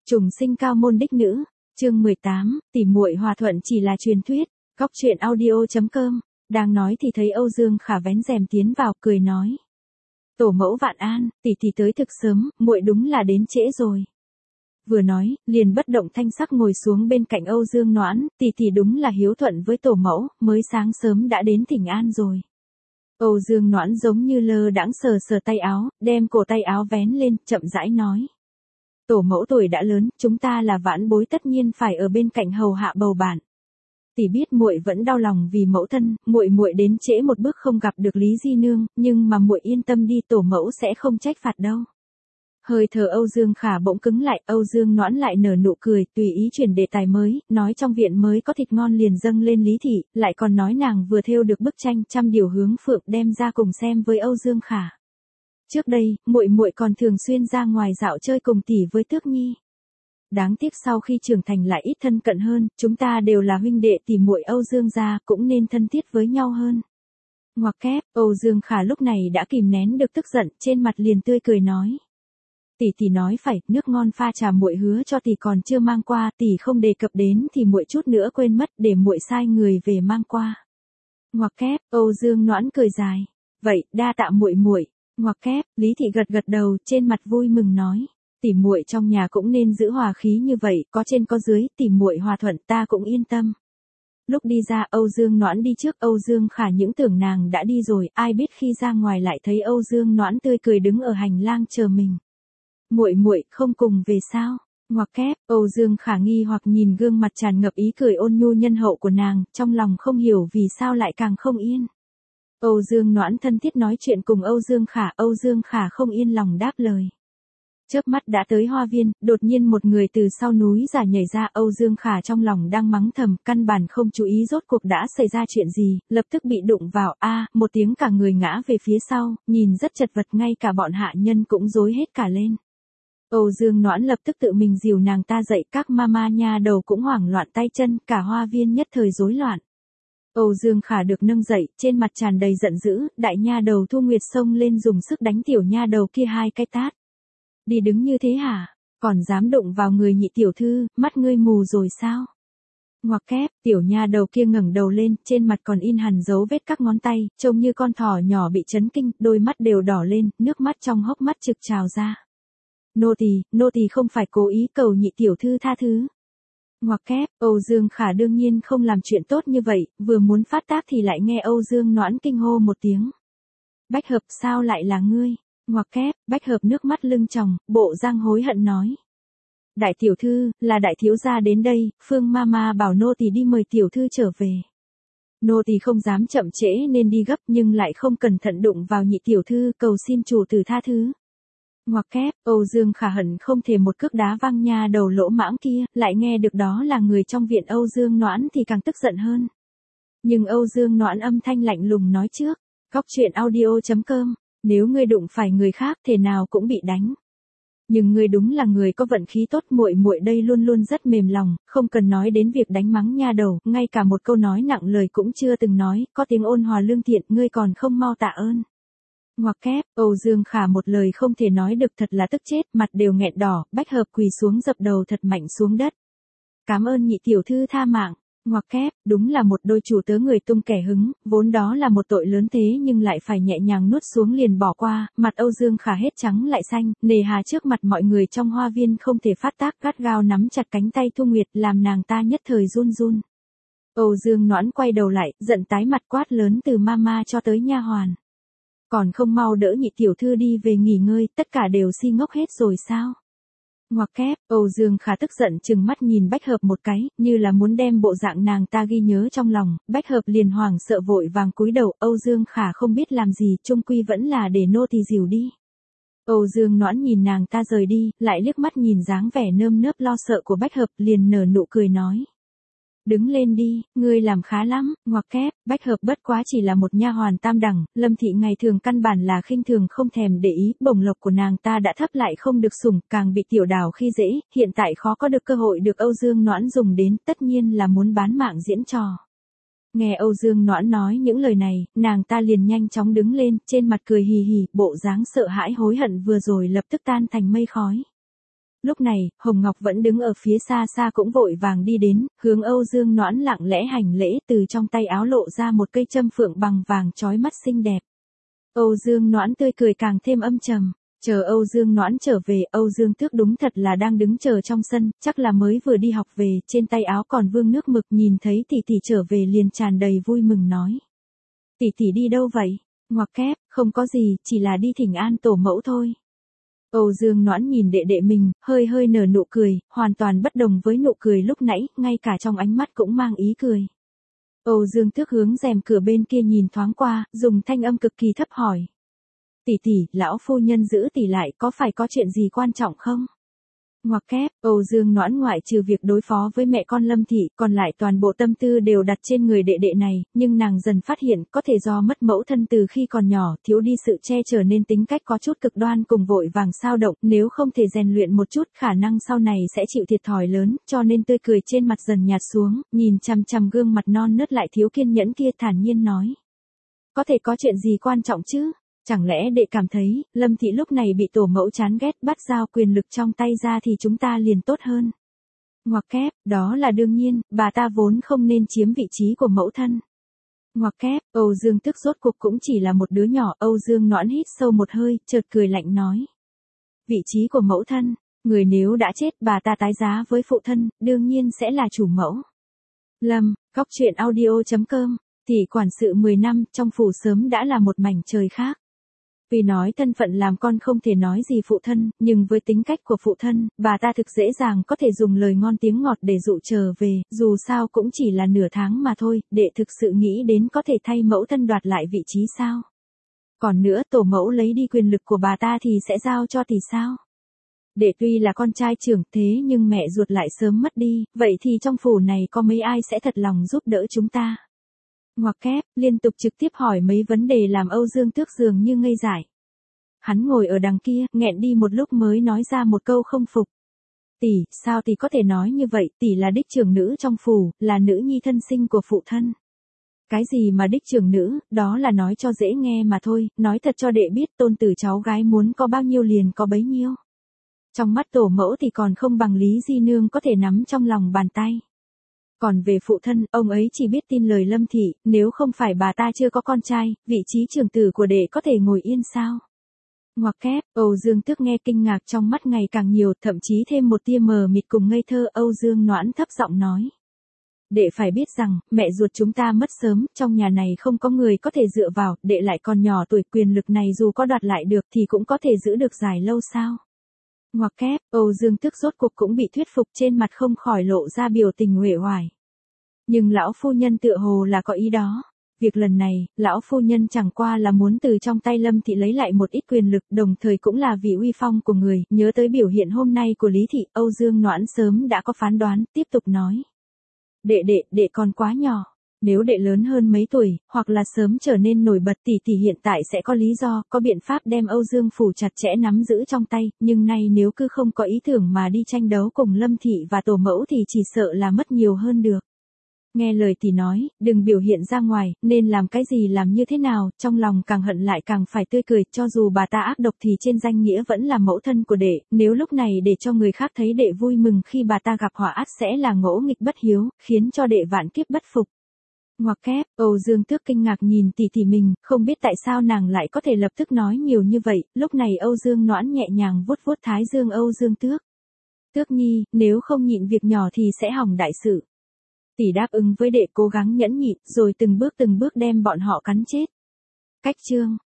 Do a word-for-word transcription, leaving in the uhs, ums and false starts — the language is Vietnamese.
Trùng sinh cao môn đích nữ, chương mười tám, tỉ muội hòa thuận chỉ là truyền thuyết. Góc truyện audio chấm com. Đang nói thì thấy Âu Dương Khả vén rèm tiến vào, cười nói: "Tổ mẫu vạn an, tỷ tỷ tới thực sớm, muội đúng là đến trễ rồi." Vừa nói, liền bất động thanh sắc ngồi xuống bên cạnh Âu Dương Noãn, tỷ tỷ đúng là hiếu thuận với tổ mẫu, mới sáng sớm đã đến thỉnh an rồi. Âu Dương Noãn giống như lơ đãng sờ sờ tay áo, đem cổ tay áo vén lên, chậm rãi nói: "Tổ mẫu tuổi đã lớn, chúng ta là vãn bối tất nhiên phải ở bên cạnh hầu hạ bầu bạn. Tỷ biết muội vẫn đau lòng vì mẫu thân, muội muội đến trễ một bước không gặp được Lý Di nương, nhưng mà muội yên tâm đi, tổ mẫu sẽ không trách phạt đâu." Hơi thở Âu Dương Khả bỗng cứng lại, Âu Dương Noãn lại nở nụ cười, tùy ý chuyển đề tài mới, nói trong viện mới có thịt ngon liền dâng lên Lý thị, lại còn nói nàng vừa thêu được bức tranh trăm điều hướng phượng đem ra cùng xem với Âu Dương Khả. Trước đây, muội muội còn thường xuyên ra ngoài dạo chơi cùng tỷ với Tước Nhi. Đáng tiếc sau khi trưởng thành lại ít thân cận hơn, chúng ta đều là huynh đệ tỷ muội Âu Dương gia, cũng nên thân thiết với nhau hơn. Ngoặc kép, Âu Dương Khả lúc này đã kìm nén được tức giận, trên mặt liền tươi cười nói: "Tỷ tỷ nói phải, nước ngon pha trà muội hứa cho tỷ còn chưa mang qua, tỷ không đề cập đến thì muội chút nữa quên mất, để muội sai người về mang qua." Ngoặc kép, Âu Dương Noãn cười dài: "Vậy, đa tạ muội muội." Ngoặc kép, Lý thị gật gật đầu, trên mặt vui mừng nói: "Tỷ muội trong nhà cũng nên giữ hòa khí như vậy, có trên có dưới, tỷ muội hòa thuận ta cũng yên tâm." Lúc đi ra, Âu Dương Noãn đi trước, Âu Dương Khả những tưởng nàng đã đi rồi, ai biết khi ra ngoài lại thấy Âu Dương Noãn tươi cười đứng ở hành lang chờ mình. "Muội muội không cùng về sao?" Ngoặc kép, Âu Dương Khả nghi hoặc nhìn gương mặt tràn ngập ý cười ôn nhu nhân hậu của nàng, trong lòng không hiểu vì sao lại càng không yên. Âu Dương Noãn thân thiết nói chuyện cùng Âu Dương Khả, Âu Dương Khả không yên lòng đáp lời. Chớp mắt đã tới hoa viên, đột nhiên một người từ sau núi giả nhảy ra, Âu Dương Khả trong lòng đang mắng thầm, căn bản không chú ý rốt cuộc đã xảy ra chuyện gì, lập tức bị đụng vào, a, một tiếng cả người ngã về phía sau, nhìn rất chật vật, ngay cả bọn hạ nhân cũng rối hết cả lên. Âu Dương Noãn lập tức tự mình dìu nàng ta dậy, các mama nha đầu cũng hoảng loạn tay chân, cả hoa viên nhất thời rối loạn. Âu Dương Khả được nâng dậy, trên mặt tràn đầy giận dữ, đại nha đầu Thu Nguyệt xông lên dùng sức đánh tiểu nha đầu kia hai cái tát. "Đi đứng như thế hả? Còn dám đụng vào người nhị tiểu thư, mắt ngươi mù rồi sao?" Ngoặc kép, tiểu nha đầu kia ngẩng đầu lên, trên mặt còn in hằn dấu vết các ngón tay, trông như con thỏ nhỏ bị chấn kinh, đôi mắt đều đỏ lên, nước mắt trong hốc mắt trực trào ra. "Nô tỳ, nô tỳ không phải cố ý, cầu nhị tiểu thư tha thứ." Ngoặc kép, Âu Dương Khả đương nhiên không làm chuyện tốt như vậy, vừa muốn phát tác thì lại nghe Âu Dương Noãn kinh hô một tiếng: "Bách Hợp, sao lại là ngươi?" Ngoặc kép, Bách Hợp nước mắt lưng tròng, bộ dáng hối hận nói: "Đại tiểu thư, là đại thiếu gia đến đây, Phương mama bảo nô tỳ đi mời tiểu thư trở về. Nô tỳ không dám chậm trễ nên đi gấp, nhưng lại không cẩn thận đụng vào nhị tiểu thư, cầu xin chủ tử tha thứ." Ngoặc kép, Âu Dương Khả hận không thể một cước đá văng nha đầu lỗ mãng kia, lại nghe được đó là người trong viện Âu Dương Noãn thì càng tức giận hơn. Nhưng Âu Dương Noãn âm thanh lạnh lùng nói trước: "Góc truyện audio chấm com, nếu ngươi đụng phải người khác thể nào cũng bị đánh. Nhưng ngươi đúng là người có vận khí tốt, muội muội đây luôn luôn rất mềm lòng, không cần nói đến việc đánh mắng nha đầu, ngay cả một câu nói nặng lời cũng chưa từng nói, có tiếng ôn hòa lương thiện, ngươi còn không mau tạ ơn." Ngoặc kép, Âu Dương Khả một lời không thể nói được, thật là tức chết, mặt đều nghẹn đỏ, Bách Hợp quỳ xuống dập đầu thật mạnh xuống đất. "Cảm ơn nhị tiểu thư tha mạng." Ngoặc kép, đúng là một đôi chủ tớ người tung kẻ hứng, vốn đó là một tội lớn thế nhưng lại phải nhẹ nhàng nuốt xuống liền bỏ qua, mặt Âu Dương Khả hết trắng lại xanh, nề hà trước mặt mọi người trong hoa viên không thể phát tác, gắt gao nắm chặt cánh tay Thu Nguyệt, làm nàng ta nhất thời run run. Âu Dương Noãn quay đầu lại, giận tái mặt quát lớn từ mama cho tới nha hoàn: "Còn không mau đỡ nhị tiểu thư đi về nghỉ ngơi, tất cả đều si ngốc hết rồi sao?" Ngoặc kép, Âu Dương Khả tức giận trừng mắt nhìn Bách Hợp một cái, như là muốn đem bộ dạng nàng ta ghi nhớ trong lòng, Bách Hợp liền hoảng sợ vội vàng cúi đầu, Âu Dương Khả không biết làm gì, chung quy vẫn là để nô tỳ dìu đi. Âu Dương Noãn nhìn nàng ta rời đi, lại liếc mắt nhìn dáng vẻ nơm nớp lo sợ của Bách Hợp, liền nở nụ cười nói: "Đứng lên đi, ngươi làm khá lắm." Ngoặc kép, Bách Hợp bất quá chỉ là một nha hoàn tam đẳng, Lâm thị ngày thường căn bản là khinh thường không thèm để ý, bổng lộc của nàng ta đã thấp lại không được sủng, càng bị tiểu đào khi dễ, hiện tại khó có được cơ hội được Âu Dương Noãn dùng đến, tất nhiên là muốn bán mạng diễn trò. Nghe Âu Dương Noãn nói những lời này, nàng ta liền nhanh chóng đứng lên, trên mặt cười hì hì, bộ dáng sợ hãi hối hận vừa rồi lập tức tan thành mây khói. Lúc này, Hồng Ngọc vẫn đứng ở phía xa xa cũng vội vàng đi đến, hướng Âu Dương Noãn lặng lẽ hành lễ, từ trong tay áo lộ ra một cây châm phượng bằng vàng chói mắt xinh đẹp. Âu Dương Noãn tươi cười càng thêm âm trầm. Chờ Âu Dương Noãn trở về, Âu Dương Tước đúng thật là đang đứng chờ trong sân, chắc là mới vừa đi học về, trên tay áo còn vương nước mực, nhìn thấy tỷ tỷ trở về liền tràn đầy vui mừng nói. Tỷ tỷ đi đâu vậy? Ngoặc kép, không có gì, chỉ là đi thỉnh an tổ mẫu thôi. Âu Dương Noãn nhìn đệ đệ mình, hơi hơi nở nụ cười, hoàn toàn bất đồng với nụ cười lúc nãy, ngay cả trong ánh mắt cũng mang ý cười. Âu Dương Tước hướng rèm cửa bên kia nhìn thoáng qua, dùng thanh âm cực kỳ thấp hỏi. Tỷ tỷ, lão phu nhân giữ tỷ lại, có phải có chuyện gì quan trọng không? Ngoặc kép, Âu Dương Noãn ngoại trừ việc đối phó với mẹ con Lâm Thị, còn lại toàn bộ tâm tư đều đặt trên người đệ đệ này, nhưng nàng dần phát hiện có thể do mất mẫu thân từ khi còn nhỏ, thiếu đi sự che chở nên tính cách có chút cực đoan cùng vội vàng xao động, nếu không thể rèn luyện một chút khả năng sau này sẽ chịu thiệt thòi lớn, cho nên tươi cười trên mặt dần nhạt xuống, nhìn chằm chằm gương mặt non nớt lại thiếu kiên nhẫn kia thản nhiên nói. Có thể có chuyện gì quan trọng chứ? Chẳng lẽ đệ cảm thấy, Lâm Thị lúc này bị tổ mẫu chán ghét bắt giao quyền lực trong tay ra thì chúng ta liền tốt hơn. Ngoặc kép, đó là đương nhiên, bà ta vốn không nên chiếm vị trí của mẫu thân. Ngoặc kép, Âu Dương Tức rốt cuộc cũng chỉ là một đứa nhỏ, Âu Dương Noãn hít sâu một hơi, chợt cười lạnh nói. Vị trí của mẫu thân, người nếu đã chết bà ta tái giá với phụ thân, đương nhiên sẽ là chủ mẫu. Lâm, Góc Truyện Audio chấm com, tỷ quản sự mười năm, trong phủ sớm đã là một mảnh trời khác. Vì nói thân phận làm con không thể nói gì phụ thân, nhưng với tính cách của phụ thân, bà ta thực dễ dàng có thể dùng lời ngon tiếng ngọt để dụ trở về, dù sao cũng chỉ là nửa tháng mà thôi, đệ thực sự nghĩ đến có thể thay mẫu thân đoạt lại vị trí sao. Còn nữa tổ mẫu lấy đi quyền lực của bà ta thì sẽ giao cho tỷ sao. Đệ tuy là con trai trưởng thế nhưng mẹ ruột lại sớm mất đi, vậy thì trong phủ này có mấy ai sẽ thật lòng giúp đỡ chúng ta. Ngoặc kép, liên tục trực tiếp hỏi mấy vấn đề làm Âu Dương Tước dường như ngây dại. Hắn ngồi ở đằng kia, nghẹn đi một lúc mới nói ra một câu không phục. Tỷ, sao tỷ có thể nói như vậy, tỷ là đích trưởng nữ trong phủ, là nữ nhi thân sinh của phụ thân. Cái gì mà đích trưởng nữ, đó là nói cho dễ nghe mà thôi, nói thật cho đệ biết tôn tử cháu gái muốn có bao nhiêu liền có bấy nhiêu. Trong mắt tổ mẫu thì còn không bằng Lý Di Nương có thể nắm trong lòng bàn tay. Còn về phụ thân, ông ấy chỉ biết tin lời Lâm Thị, nếu không phải bà ta chưa có con trai, vị trí trưởng tử của đệ có thể ngồi yên sao? Ngoặc kép, Âu Dương Tước nghe kinh ngạc trong mắt ngày càng nhiều, thậm chí thêm một tia mờ mịt cùng ngây thơ. Âu Dương Noãn thấp giọng nói. Đệ phải biết rằng, mẹ ruột chúng ta mất sớm, trong nhà này không có người có thể dựa vào, đệ lại còn nhỏ tuổi, quyền lực này dù có đoạt lại được thì cũng có thể giữ được dài lâu sao? Ngoặc kép, Âu Dương Tước rốt cuộc cũng bị thuyết phục, trên mặt không khỏi lộ ra biểu tình uể oải. Nhưng lão phu nhân tựa hồ là có ý đó. Việc lần này, lão phu nhân chẳng qua là muốn từ trong tay Lâm Thị lấy lại một ít quyền lực, đồng thời cũng là vì uy phong của người, nhớ tới biểu hiện hôm nay của Lý Thị, Âu Dương Noãn sớm đã có phán đoán, tiếp tục nói. Đệ đệ, đệ còn quá nhỏ. Nếu đệ lớn hơn mấy tuổi, hoặc là sớm trở nên nổi bật tỷ tỷ hiện tại sẽ có lý do, có biện pháp đem Âu Dương phủ chặt chẽ nắm giữ trong tay, nhưng nay nếu cứ không có ý tưởng mà đi tranh đấu cùng Lâm Thị và tổ mẫu thì chỉ sợ là mất nhiều hơn được. Nghe lời tỷ nói, đừng biểu hiện ra ngoài, nên làm cái gì làm như thế nào, trong lòng càng hận lại càng phải tươi cười, cho dù bà ta ác độc thì trên danh nghĩa vẫn là mẫu thân của đệ, nếu lúc này để cho người khác thấy đệ vui mừng khi bà ta gặp họa ắt sẽ là ngỗ nghịch bất hiếu, khiến cho đệ vạn kiếp bất phục. Ngoặc kép, Âu Dương Tước kinh ngạc nhìn tỷ tỷ mình, không biết tại sao nàng lại có thể lập tức nói nhiều như vậy, lúc này Âu Dương Noãn nhẹ nhàng vuốt vuốt thái dương Âu Dương Tước. Tước nhi, nếu không nhịn việc nhỏ thì sẽ hỏng đại sự. Tỷ đáp ứng với đệ cố gắng nhẫn nhịn, rồi từng bước từng bước đem bọn họ cắn chết. Cách chương